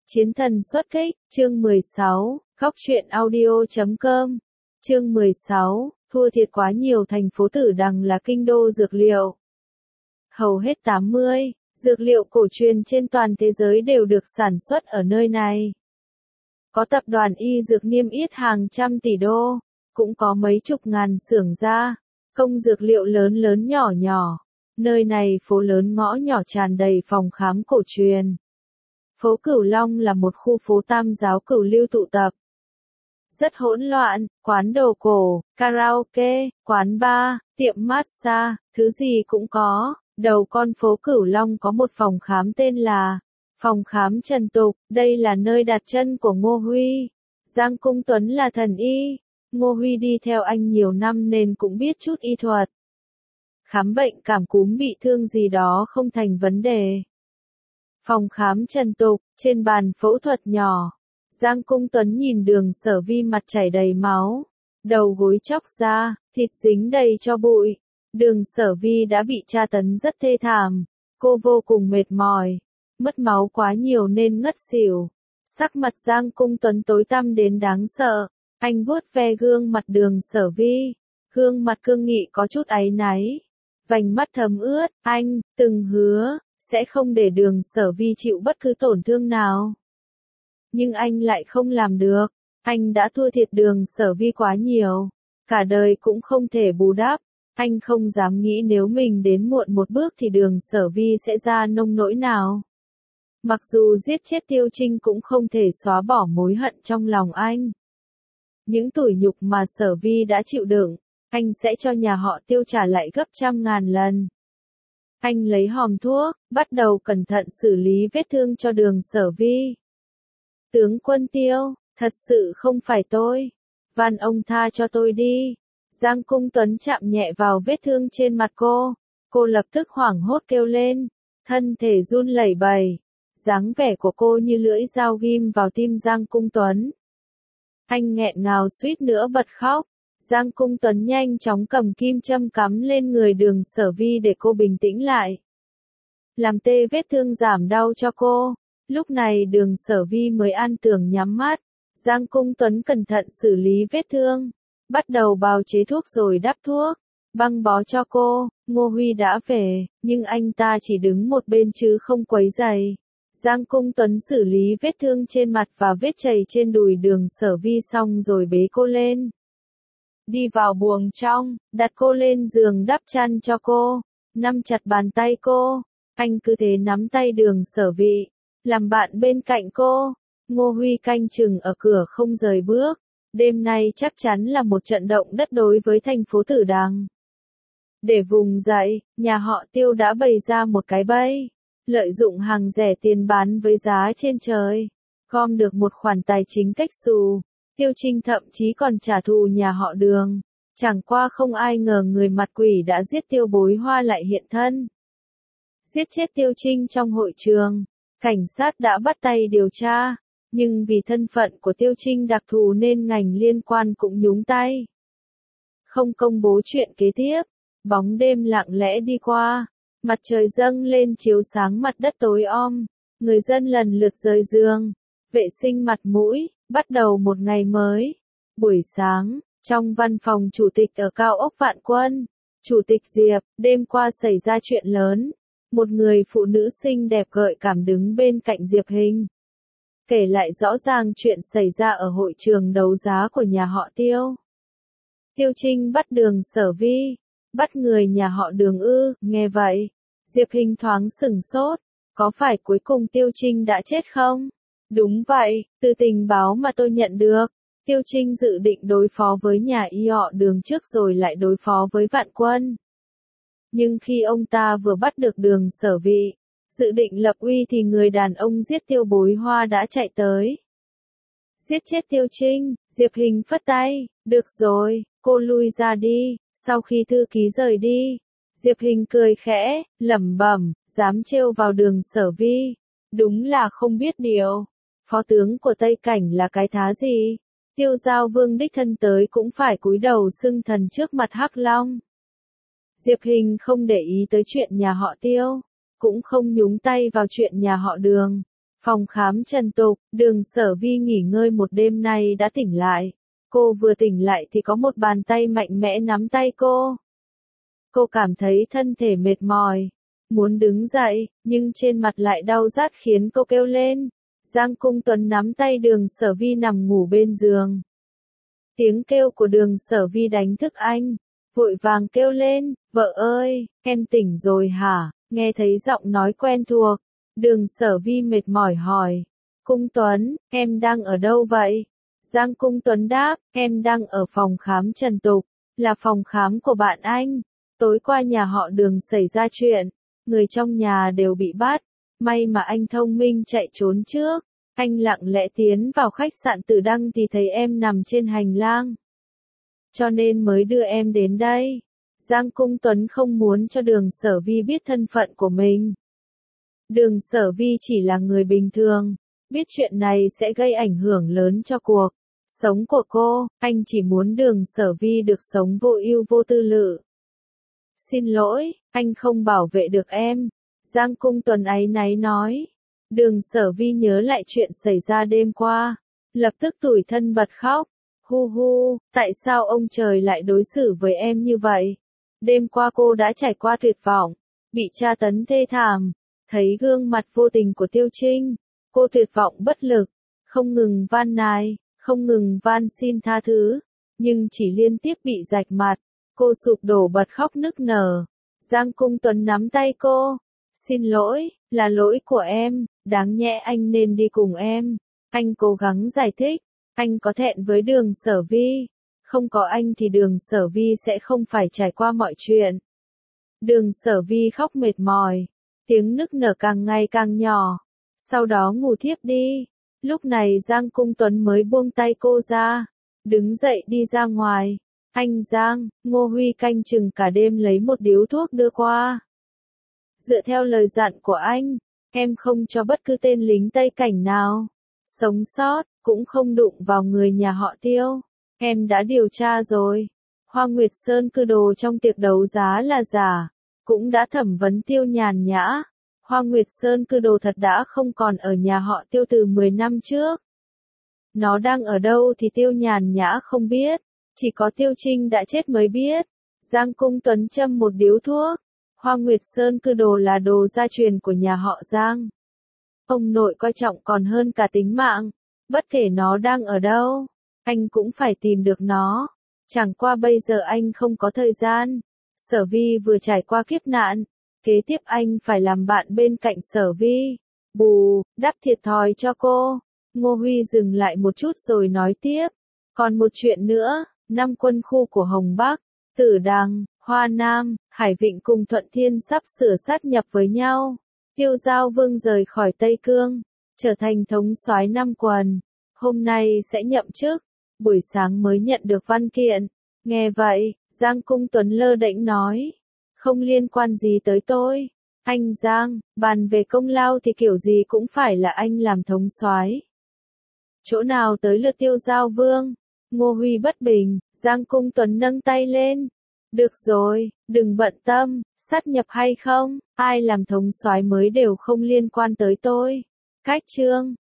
Chiến thần xuất kích, chương 16, góc truyện audio.com. Chương 16, thua thiệt quá nhiều. Thành phố Tử Đằng là kinh đô dược liệu. Hầu hết 80 dược liệu cổ truyền trên toàn thế giới đều được sản xuất ở nơi này. Có tập đoàn y dược niêm yết hàng trăm tỷ đô, cũng có mấy chục ngàn xưởng gia công dược liệu lớn lớn nhỏ nhỏ. Nơi này phố lớn ngõ nhỏ tràn đầy phòng khám cổ truyền. Phố Cửu Long là một khu phố tam giáo cửu lưu tụ tập. Rất hỗn loạn, quán đồ cổ, karaoke, quán bar, tiệm massage, thứ gì cũng có. Đầu con phố Cửu Long có một phòng khám tên là Phòng khám Trần Tục, đây là nơi đặt chân của Ngô Huy. Giang Cung Tuấn là thần y, Ngô Huy đi theo anh nhiều năm nên cũng biết chút y thuật. Khám bệnh cảm cúm bị thương gì đó không thành vấn đề. Phòng khám Trần Tục, trên bàn phẫu thuật nhỏ. Giang Cung Tuấn nhìn Đường Sở Vi mặt chảy đầy máu, đầu gối chóc ra, thịt dính đầy cho bụi. Đường Sở Vi đã bị tra tấn rất thê thảm, cô vô cùng mệt mỏi, mất máu quá nhiều nên ngất xỉu. Sắc mặt Giang Cung Tuấn tối tăm đến đáng sợ, anh vuốt ve gương mặt Đường Sở Vi, gương mặt cương nghị có chút áy náy, vành mắt thấm ướt. Anh từng hứa sẽ không để Đường Sở Vi chịu bất cứ tổn thương nào. Nhưng anh lại không làm được, anh đã thua thiệt Đường Sở Vi quá nhiều, cả đời cũng không thể bù đắp. Anh không dám nghĩ nếu mình đến muộn một bước thì Đường Sở Vi sẽ ra nông nỗi nào. Mặc dù giết chết Tiêu Trinh cũng không thể xóa bỏ mối hận trong lòng anh. Những tủi nhục mà Sở Vi đã chịu đựng, anh sẽ cho nhà họ Tiêu trả lại gấp trăm ngàn lần. Anh lấy hòm thuốc, bắt đầu cẩn thận xử lý vết thương cho Đường Sở Vi. Tướng quân Tiêu, thật sự không phải tôi. Van ông tha cho tôi đi. Giang Cung Tuấn chạm nhẹ vào vết thương trên mặt cô. Cô lập tức hoảng hốt kêu lên. Thân thể run lẩy bẩy. Dáng vẻ của cô như lưỡi dao ghim vào tim Giang Cung Tuấn. Anh nghẹn ngào suýt nữa bật khóc. Giang Cung Tuấn nhanh chóng cầm kim châm cắm lên người Đường Sở Vi để cô bình tĩnh lại. Làm tê vết thương giảm đau cho cô. Lúc này Đường Sở Vi mới an tưởng nhắm mắt. Giang Cung Tuấn cẩn thận xử lý vết thương. Bắt đầu bào chế thuốc rồi đắp thuốc. Băng bó cho cô. Ngô Huy đã về, nhưng anh ta chỉ đứng một bên chứ không quấy rầy. Giang Cung Tuấn xử lý vết thương trên mặt và vết chảy trên đùi Đường Sở Vi xong rồi bế cô lên. Đi vào buồng trong, đặt cô lên giường đắp chăn cho cô, nắm chặt bàn tay cô. Anh cứ thế nắm tay Đường Sở Vi, làm bạn bên cạnh cô. Ngô Huy canh chừng ở cửa không rời bước. Đêm nay chắc chắn là một trận động đất đối với thành phố Tử Đằng. Để vùng dậy, nhà họ Tiêu đã bày ra một cái bẫy, lợi dụng hàng rẻ tiền bán với giá trên trời, gom được một khoản tài chính cách xù. Tiêu Trinh thậm chí còn trả thù nhà họ Đường. Chẳng qua không ai ngờ người mặt quỷ đã giết Tiêu Bối Hoa lại hiện thân. Giết chết Tiêu Trinh trong hội trường, cảnh sát đã bắt tay điều tra, nhưng vì thân phận của Tiêu Trinh đặc thù nên ngành liên quan cũng nhúng tay. Không công bố chuyện kế tiếp, bóng đêm lặng lẽ đi qua, mặt trời dâng lên chiếu sáng mặt đất tối om, người dân lần lượt rời giường, vệ sinh mặt mũi, bắt đầu một ngày mới. Buổi sáng, trong văn phòng chủ tịch ở cao ốc Vạn Quân, Chủ tịch Diệp, đêm qua xảy ra chuyện lớn. Một người phụ nữ xinh đẹp gợi cảm đứng bên cạnh Diệp Hình, kể lại rõ ràng chuyện xảy ra ở hội trường đấu giá của nhà họ Tiêu. Tiêu Trinh bắt Đường Sở Vi, bắt người nhà họ Đường ư? Nghe vậy, Diệp Hình thoáng sửng sốt, có phải cuối cùng Tiêu Trinh đã chết không? Đúng vậy, từ tình báo mà tôi nhận được, Tiêu Trinh dự định đối phó với nhà y họ Đường trước rồi lại đối phó với Vạn Quân. Nhưng khi ông ta vừa bắt được Đường Sở Vi, dự định lập uy thì người đàn ông giết Tiêu Bối Hoa đã chạy tới. Giết chết Tiêu Trinh, Diệp Hình phất tay, được rồi, cô lui ra đi. Sau khi thư ký rời đi, Diệp Hình cười khẽ, lẩm bẩm, dám trêu vào Đường Sở Vi, đúng là không biết điều. Phó tướng của Tây Cảnh là cái thá gì? Tiêu Giao Vương đích thân tới cũng phải cúi đầu xưng thần trước mặt Hắc Long. Diệp Hình không để ý tới chuyện nhà họ Tiêu, cũng không nhúng tay vào chuyện nhà họ Đường. Phòng khám Trần Tục, Đường Sở Vi nghỉ ngơi một đêm nay đã tỉnh lại. Cô vừa tỉnh lại thì có một bàn tay mạnh mẽ nắm tay cô. Cô cảm thấy thân thể mệt mỏi, muốn đứng dậy, nhưng trên mặt lại đau rát khiến cô kêu lên. Giang Cung Tuấn nắm tay Đường Sở Vi nằm ngủ bên giường. Tiếng kêu của Đường Sở Vi đánh thức anh, vội vàng kêu lên, vợ ơi, em tỉnh rồi hả? Nghe thấy giọng nói quen thuộc, Đường Sở Vi mệt mỏi hỏi, Cung Tuấn, em đang ở đâu vậy? Giang Cung Tuấn đáp, em đang ở phòng khám Trần Tục, là phòng khám của bạn anh. Tối qua nhà họ Đường xảy ra chuyện, người trong nhà đều bị bắt, may mà anh thông minh chạy trốn trước. Anh lặng lẽ tiến vào khách sạn Tử Đăng thì thấy em nằm trên hành lang, cho nên mới đưa em đến đây. Giang Cung Tuấn không muốn cho Đường Sở Vi biết thân phận của mình. Đường Sở Vi chỉ là người bình thường, biết chuyện này sẽ gây ảnh hưởng lớn cho cuộc sống của cô, anh chỉ muốn Đường Sở Vi được sống vô ưu vô tư lự. Xin lỗi, anh không bảo vệ được em. Giang Cung Tuấn áy náy nói. Đường Sở Vi nhớ lại chuyện xảy ra đêm qua, lập tức tủi thân bật khóc. Hu hu, tại sao ông trời lại đối xử với em như vậy? Đêm qua cô đã trải qua tuyệt vọng, bị tra tấn thê thảm, thấy gương mặt vô tình của Tiêu Trinh, cô tuyệt vọng bất lực, không ngừng van nài, không ngừng van xin tha thứ, nhưng chỉ liên tiếp bị rạch mặt, cô sụp đổ bật khóc nức nở. Giang Cung Tuấn nắm tay cô, xin lỗi, là lỗi của em, đáng nhẽ anh nên đi cùng em. Anh cố gắng giải thích, anh có thẹn với Đường Sở Vi, không có anh thì Đường Sở Vi sẽ không phải trải qua mọi chuyện. Đường Sở Vi khóc mệt mỏi, tiếng nức nở càng ngày càng nhỏ, sau đó ngủ thiếp đi. Lúc này Giang Cung Tuấn mới buông tay cô ra, đứng dậy đi ra ngoài. Anh Giang, Ngô Huy canh chừng cả đêm lấy một điếu thuốc đưa qua. Dựa theo lời dặn của anh, em không cho bất cứ tên lính Tây Cảnh nào sống sót, cũng không đụng vào người nhà họ Tiêu. Em đã điều tra rồi. Hoa Nguyệt Sơn cư đồ trong tiệc đấu giá là giả, cũng đã thẩm vấn Tiêu Nhàn Nhã. Hoa Nguyệt Sơn cư đồ thật đã không còn ở nhà họ Tiêu từ 10 năm trước. Nó đang ở đâu thì Tiêu Nhàn Nhã không biết, chỉ có Tiêu Trinh đã chết mới biết. Giang Cung Tuấn châm một điếu thuốc. Hoa Nguyệt Sơn cư đồ là đồ gia truyền của nhà họ Giang. Ông nội coi trọng còn hơn cả tính mạng. Bất kể nó đang ở đâu, anh cũng phải tìm được nó. Chẳng qua bây giờ anh không có thời gian. Sở Vi vừa trải qua kiếp nạn, kế tiếp anh phải làm bạn bên cạnh Sở Vi. Bù, đắp thiệt thòi cho cô. Ngô Huy dừng lại một chút rồi nói tiếp. Còn một chuyện nữa, 5 quân khu của Hồng Bắc, Tử Đằng, Hoa Nam, Hải Vịnh cùng Thuận Thiên sắp sửa sát nhập với nhau. Tiêu Giao Vương rời khỏi Tây Cương, trở thành thống soái Nam Quần. Hôm nay sẽ nhậm chức, buổi sáng mới nhận được văn kiện. Nghe vậy, Giang Cung Tuấn lơ đễnh nói, không liên quan gì tới tôi. Anh Giang, bàn về công lao thì kiểu gì cũng phải là anh làm thống soái. Chỗ nào tới lượt Tiêu Giao Vương? Ngô Huy bất bình. Giang Cung Tuấn nâng tay lên. Được rồi, đừng bận tâm, sát nhập hay không, ai làm thống soái mới đều không liên quan tới tôi. Cách chương